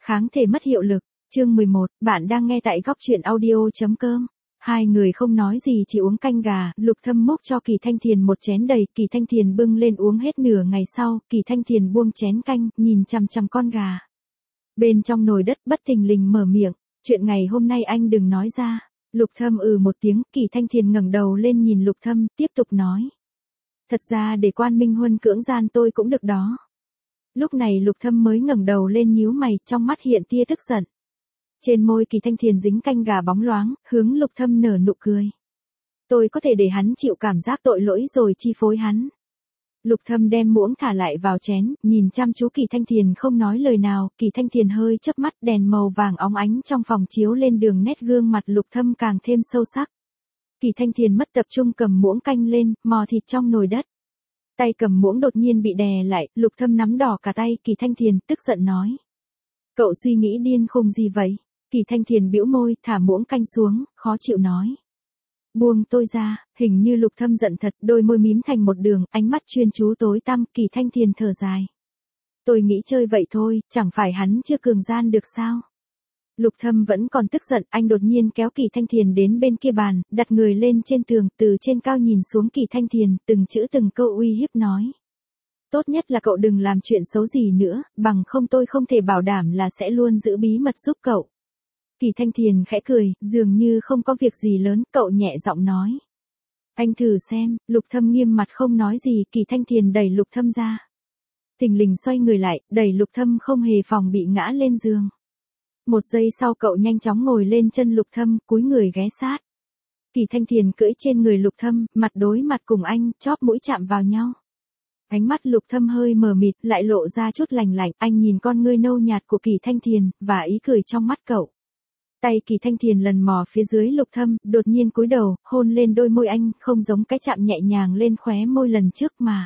Kháng thể mất hiệu lực. Chương 11, bạn đang nghe tại góc truyện audio.com. Hai người không nói gì chỉ uống canh gà, Lục Thâm múc cho Kỳ Thanh Thiền một chén đầy, Kỳ Thanh Thiền bưng lên uống hết nửa ngày sau, Kỳ Thanh Thiền buông chén canh, nhìn chằm chằm con gà. Bên trong nồi đất bất thình lình mở miệng, chuyện ngày hôm nay anh đừng nói ra. Lục Thâm một tiếng, Kỳ Thanh Thiền ngẩng đầu lên nhìn Lục Thâm, tiếp tục nói. Thật ra để Quan Minh Huân cưỡng gian tôi cũng được đó. Lúc này Lục Thâm mới ngẩng đầu lên nhíu mày, trong mắt hiện tia tức giận. Trên môi Kỳ Thanh Thiền dính canh gà bóng loáng, hướng Lục Thâm nở nụ cười. Tôi có thể để hắn chịu cảm giác tội lỗi rồi chi phối hắn. Lục Thâm đem muỗng thả lại vào chén, nhìn chăm chú Kỳ Thanh Thiền không nói lời nào, Kỳ Thanh Thiền hơi chớp mắt, đèn màu vàng óng ánh trong phòng chiếu lên đường nét gương mặt Lục Thâm càng thêm sâu sắc. Kỳ Thanh Thiền mất tập trung cầm muỗng canh lên, mò thịt trong nồi đất. Tay cầm muỗng đột nhiên bị đè lại, Lục Thâm nắm đỏ cả tay, Kỳ Thanh Thiền tức giận nói. Cậu suy nghĩ điên khùng gì vậy? Kỳ Thanh Thiền bĩu môi, thả muỗng canh xuống, khó chịu nói. Buông tôi ra, hình như Lục Thâm giận thật, đôi môi mím thành một đường, ánh mắt chuyên chú tối tăm, Kỳ Thanh Thiền thở dài. Tôi nghĩ chơi vậy thôi, chẳng phải hắn chưa cường gian được sao? Lục Thâm vẫn còn tức giận, anh đột nhiên kéo Kỳ Thanh Thiền đến bên kia bàn, đặt người lên trên tường, từ trên cao nhìn xuống Kỳ Thanh Thiền, từng chữ từng câu uy hiếp nói. Tốt nhất là cậu đừng làm chuyện xấu gì nữa, bằng không tôi không thể bảo đảm là sẽ luôn giữ bí mật giúp cậu. Kỳ Thanh Thiền khẽ cười, dường như không có việc gì lớn, cậu nhẹ giọng nói. Anh thử xem, Lục Thâm nghiêm mặt không nói gì, Kỳ Thanh Thiền đẩy Lục Thâm ra. Thình lình xoay người lại, đẩy Lục Thâm không hề phòng bị ngã lên giường. Một giây sau cậu nhanh chóng ngồi lên chân Lục Thâm, cúi người ghé sát. Kỳ Thanh Thiền cưỡi trên người Lục Thâm, mặt đối mặt cùng anh, chóp mũi chạm vào nhau. Ánh mắt Lục Thâm hơi mờ mịt, lại lộ ra chút lành lạnh, anh nhìn con ngươi nâu nhạt của Kỳ Thanh Thiền, và ý cười trong mắt cậu. Tay Kỳ Thanh Thiền lần mò phía dưới Lục Thâm, đột nhiên cúi đầu, hôn lên đôi môi anh, không giống cái chạm nhẹ nhàng lên khóe môi lần trước mà.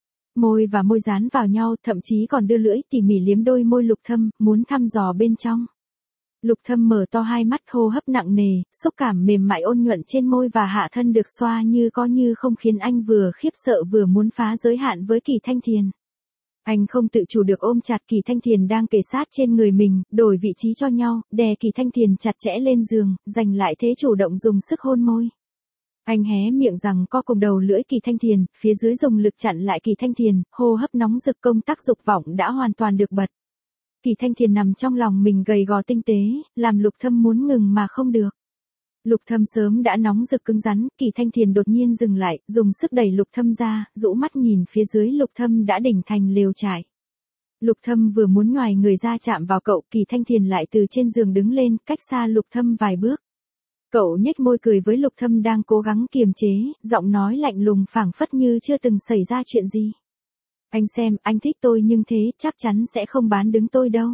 Môi và môi dán vào nhau, thậm chí còn đưa lưỡi tỉ mỉ liếm đôi môi Lục Thâm, muốn thăm dò bên trong. Lục Thâm mở to hai mắt, hô hấp nặng nề, xúc cảm mềm mại ôn nhuận trên môi và hạ thân được xoa như có như không khiến anh vừa khiếp sợ vừa muốn phá giới hạn với Kỳ Thanh Thiền. Anh không tự chủ được ôm chặt Kỳ Thanh Thiền đang kề sát trên người mình, đổi vị trí cho nhau, đè Kỳ Thanh Thiền chặt chẽ lên giường, giành lại thế chủ động dùng sức hôn môi. Anh hé miệng rằng co cùng đầu lưỡi Kỳ Thanh Thiền, phía dưới dùng lực chặn lại Kỳ Thanh Thiền, hô hấp nóng rực, công tác dục vọng đã hoàn toàn được bật. Kỳ Thanh Thiền nằm trong lòng mình gầy gò tinh tế, làm Lục Thâm muốn ngừng mà không được. Lục Thâm sớm đã nóng rực cứng rắn, Kỳ Thanh Thiền đột nhiên dừng lại, dùng sức đẩy Lục Thâm ra, rũ mắt nhìn phía dưới Lục Thâm đã đỉnh thành lều trại. Lục Thâm vừa muốn nhoài người ra chạm vào cậu, Kỳ Thanh Thiền lại từ trên giường đứng lên, cách xa Lục Thâm vài bước. Cậu nhếch môi cười với Lục Thâm đang cố gắng kiềm chế, giọng nói lạnh lùng phảng phất như chưa từng xảy ra chuyện gì. Anh xem, anh thích tôi nhưng thế chắc chắn sẽ không bán đứng tôi đâu.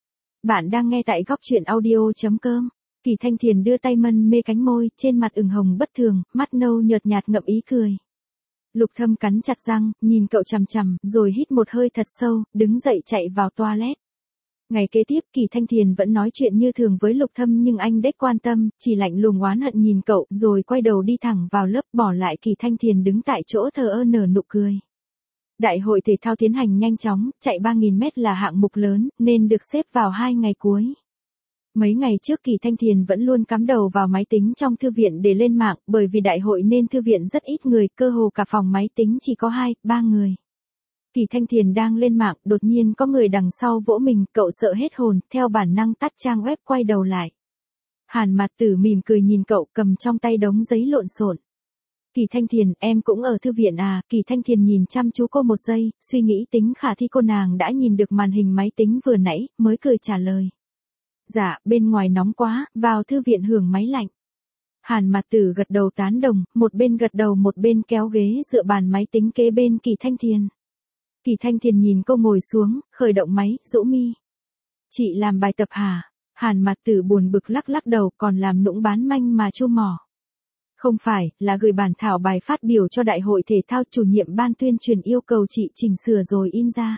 Bạn đang nghe tại góc truyện audio.com. Kỳ Thanh Thiền đưa tay mân mê cánh môi, trên mặt ửng hồng bất thường, mắt nâu nhợt nhạt ngậm ý cười. Lục Thâm cắn chặt răng, nhìn cậu chằm chằm, rồi hít một hơi thật sâu, đứng dậy chạy vào toilet. Ngày kế tiếp Kỳ Thanh Thiền vẫn nói chuyện như thường với Lục Thâm nhưng anh đếch quan tâm, chỉ lạnh lùng oán hận nhìn cậu, rồi quay đầu đi thẳng vào lớp, bỏ lại Kỳ Thanh Thiền đứng tại chỗ thờ ơ nở nụ cười. Đại hội thể thao tiến hành nhanh chóng, chạy 3.000 mét là hạng mục lớn, nên được xếp vào 2 ngày cuối. Mấy ngày trước Kỳ Thanh Thiền vẫn luôn cắm đầu vào máy tính trong thư viện để lên mạng, bởi vì đại hội nên thư viện rất ít người, cơ hồ cả phòng máy tính chỉ có 2-3 người. Kỳ Thanh Thiền đang lên mạng, đột nhiên có người đằng sau vỗ mình, cậu sợ hết hồn, theo bản năng tắt trang web quay đầu lại. Hàn Mạt Tử mỉm cười nhìn cậu, cầm trong tay đống giấy lộn xộn. Kỳ Thanh Thiền, em cũng ở thư viện à? Kỳ Thanh Thiền nhìn chăm chú cô một giây, suy nghĩ tính khả thi cô nàng đã nhìn được màn hình máy tính vừa nãy, mới cười trả lời. Dạ, bên ngoài nóng quá, vào thư viện hưởng máy lạnh. Hàn Mạt Tử gật đầu tán đồng, một bên gật đầu một bên kéo ghế dựa bàn máy tính kế bên Kỳ Thanh Thiền. Kỳ Thanh Thiền nhìn cô ngồi xuống, khởi động máy, rũ mi. Chị làm bài tập hả? Hàn Mạt Tử buồn bực lắc lắc đầu, còn làm nũng bán manh mà chu mỏ. Không phải, là gửi bản thảo bài phát biểu cho đại hội thể thao, chủ nhiệm ban tuyên truyền yêu cầu chị chỉnh sửa rồi in ra.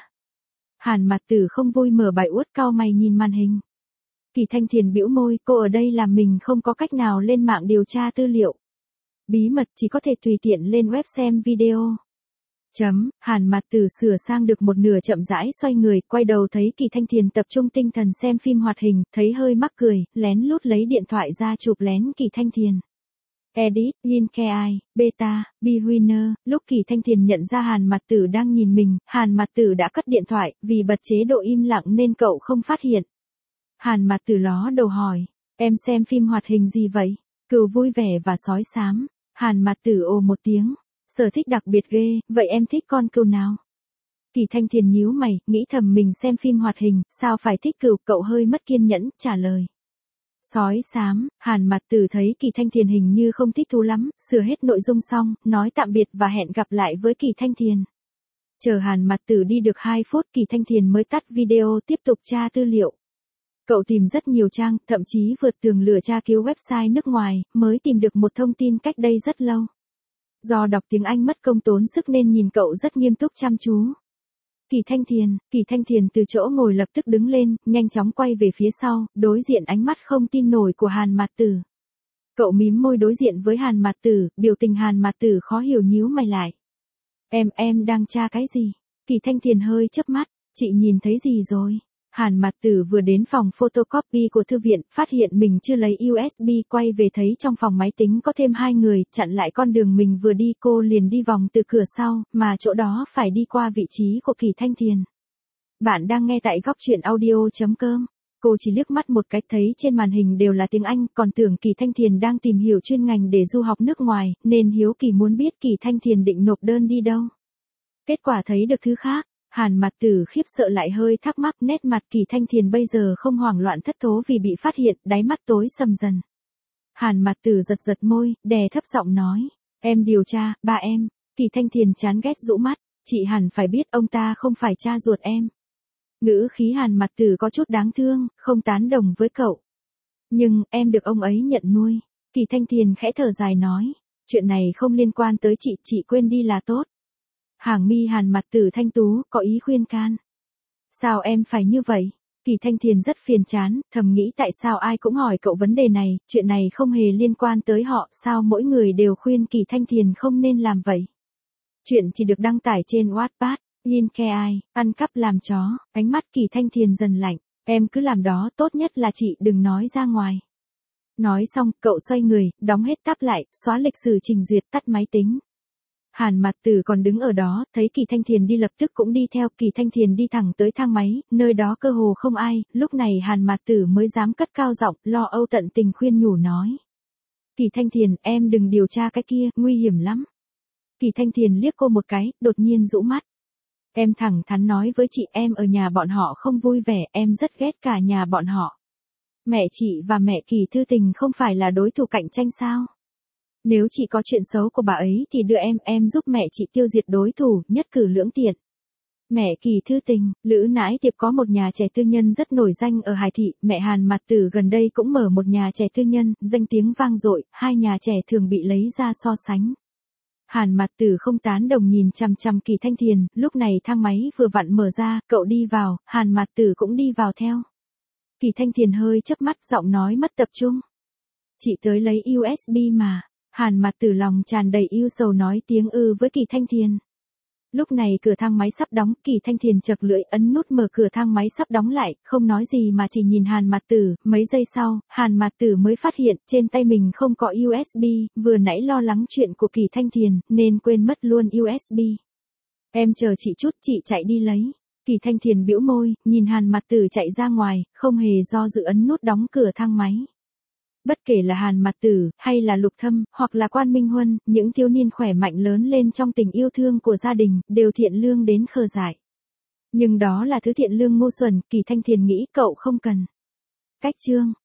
Hàn Mạt Tử không vui mở bài uất cau mày nhìn màn hình. Kỳ Thanh Thiền bĩu môi, cô ở đây làm mình không có cách nào lên mạng điều tra tư liệu. Bí mật chỉ có thể tùy tiện lên web xem video. Hàn Mạt Tử sửa sang được một nửa chậm rãi xoay người, quay đầu thấy Kỳ Thanh Thiền tập trung tinh thần xem phim hoạt hình, thấy hơi mắc cười, lén lút lấy điện thoại ra chụp lén Kỳ Thanh Thiền. Edit, Linkei, Beta, Bwinner, lúc Kỳ Thanh Thiền nhận ra Hàn Mạt Tử đang nhìn mình, Hàn Mạt Tử đã cất điện thoại, vì bật chế độ im lặng nên cậu không phát hiện. Hàn Mạt Tử ló đầu hỏi, em xem phim hoạt hình gì vậy? Cừu vui vẻ và sói xám. Hàn Mạt Tử ồ một tiếng, sở thích đặc biệt ghê, vậy em thích con cừu nào? Kỳ Thanh Thiền nhíu mày, nghĩ thầm mình xem phim hoạt hình, sao phải thích cừu, cậu hơi mất kiên nhẫn, trả lời. Sói xám. Hàn Mạt Tử thấy Kỳ Thanh Thiền hình như không thích thú lắm, sửa hết nội dung xong, nói tạm biệt và hẹn gặp lại với Kỳ Thanh Thiền. Chờ Hàn Mạt Tử đi được 2 phút, Kỳ Thanh Thiền mới tắt video tiếp tục tra tư liệu. Cậu tìm rất nhiều trang, thậm chí vượt tường lửa tra cứu website nước ngoài, mới tìm được một thông tin cách đây rất lâu. Do đọc tiếng Anh mất công tốn sức nên nhìn cậu rất nghiêm túc chăm chú. Kỳ Thanh Thiền từ chỗ ngồi lập tức đứng lên, nhanh chóng quay về phía sau, đối diện ánh mắt không tin nổi của Hàn Mạt Tử. Cậu mím môi đối diện với Hàn Mạt Tử, biểu tình Hàn Mạt Tử khó hiểu nhíu mày lại. Em đang tra cái gì? Kỳ Thanh Thiền hơi chớp mắt, chị nhìn thấy gì rồi? Hàn Mạt Tử vừa đến phòng photocopy của thư viện, phát hiện mình chưa lấy USB, quay về thấy trong phòng máy tính có thêm 2 người, chặn lại con đường mình vừa đi, cô liền đi vòng từ cửa sau, mà chỗ đó phải đi qua vị trí của Kỳ Thanh Thiền. Bạn đang nghe tại góc truyện audio.com. Cô chỉ liếc mắt một cái thấy trên màn hình đều là tiếng Anh, còn tưởng Kỳ Thanh Thiền đang tìm hiểu chuyên ngành để du học nước ngoài, nên hiếu kỳ muốn biết Kỳ Thanh Thiền định nộp đơn đi đâu. Kết quả thấy được thứ khác. Hàn Mạt Tử khiếp sợ lại hơi thắc mắc, nét mặt Kỳ Thanh Thiền bây giờ không hoảng loạn thất thố vì bị phát hiện, đáy mắt tối sầm dần. Hàn Mạt Tử giật môi, đè thấp giọng nói, em điều tra, ba em. Kỳ Thanh Thiền chán ghét rũ mắt, chị hẳn phải biết ông ta không phải cha ruột em. Ngữ khí Hàn Mạt Tử có chút đáng thương, không tán đồng với cậu. Nhưng, em được ông ấy nhận nuôi. Kỳ Thanh Thiền khẽ thở dài nói, chuyện này không liên quan tới chị quên đi là tốt. Hàng mi Hàn Mạt Tử thanh tú, có ý khuyên can. Sao em phải như vậy? Kỳ Thanh Thiền rất phiền chán, thầm nghĩ tại sao ai cũng hỏi cậu vấn đề này, chuyện này không hề liên quan tới họ, sao mỗi người đều khuyên Kỳ Thanh Thiền không nên làm vậy. Chuyện chỉ được đăng tải trên Wattpad, Linkei, ăn cắp làm chó, ánh mắt Kỳ Thanh Thiền dần lạnh, em cứ làm đó, tốt nhất là chị đừng nói ra ngoài. Nói xong, cậu xoay người, đóng hết tab lại, xóa lịch sử trình duyệt, tắt máy tính. Hàn Mạt Tử còn đứng ở đó, thấy Kỳ Thanh Thiền đi lập tức cũng đi theo, Kỳ Thanh Thiền đi thẳng tới thang máy, nơi đó cơ hồ không ai, lúc này Hàn Mạt Tử mới dám cất cao giọng, lo âu tận tình khuyên nhủ nói. Kỳ Thanh Thiền, em đừng điều tra cái kia, nguy hiểm lắm. Kỳ Thanh Thiền liếc cô một cái, đột nhiên rũ mắt. Em thẳng thắn nói với chị, em ở nhà bọn họ không vui vẻ, em rất ghét cả nhà bọn họ. Mẹ chị và mẹ Kỳ Thư Tình không phải là đối thủ cạnh tranh sao? Nếu chị có chuyện xấu của bà ấy thì đưa em giúp mẹ chị tiêu diệt đối thủ, nhất cử lưỡng tiện. Mẹ Kỳ Thư Tình, Lữ Nãi Tiệp có một nhà trẻ tư nhân rất nổi danh ở Hải Thị, mẹ Hàn Mạt Tử gần đây cũng mở một nhà trẻ tư nhân, danh tiếng vang dội, hai nhà trẻ thường bị lấy ra so sánh. Hàn Mạt Tử không tán đồng nhìn chằm chằm Kỳ Thanh Thiền, lúc này thang máy vừa vặn mở ra, cậu đi vào, Hàn Mạt Tử cũng đi vào theo. Kỳ Thanh Thiền hơi chớp mắt, giọng nói mất tập trung. Chị tới lấy USB mà. Hàn Mạt Tử lòng tràn đầy ưu sầu nói tiếng với Kỳ Thanh Thiền. Lúc này cửa thang máy sắp đóng, Kỳ Thanh Thiền chật lưỡi ấn nút mở cửa thang máy sắp đóng lại, không nói gì mà chỉ nhìn Hàn Mạt Tử, mấy giây sau, Hàn Mạt Tử mới phát hiện trên tay mình không có USB, vừa nãy lo lắng chuyện của Kỳ Thanh Thiền, nên quên mất luôn USB. Em chờ chị chút, chị chạy đi lấy. Kỳ Thanh Thiền bĩu môi, nhìn Hàn Mạt Tử chạy ra ngoài, không hề do dự ấn nút đóng cửa thang máy. Bất kể là Hàn Mạt Tử, hay là Lục Thâm, hoặc là Quan Minh Huân, những thiếu niên khỏe mạnh lớn lên trong tình yêu thương của gia đình, đều thiện lương đến khờ dại. Nhưng đó là thứ thiện lương ngu xuẩn, Kỳ Thanh Thiền nghĩ cậu không cần. Cách chương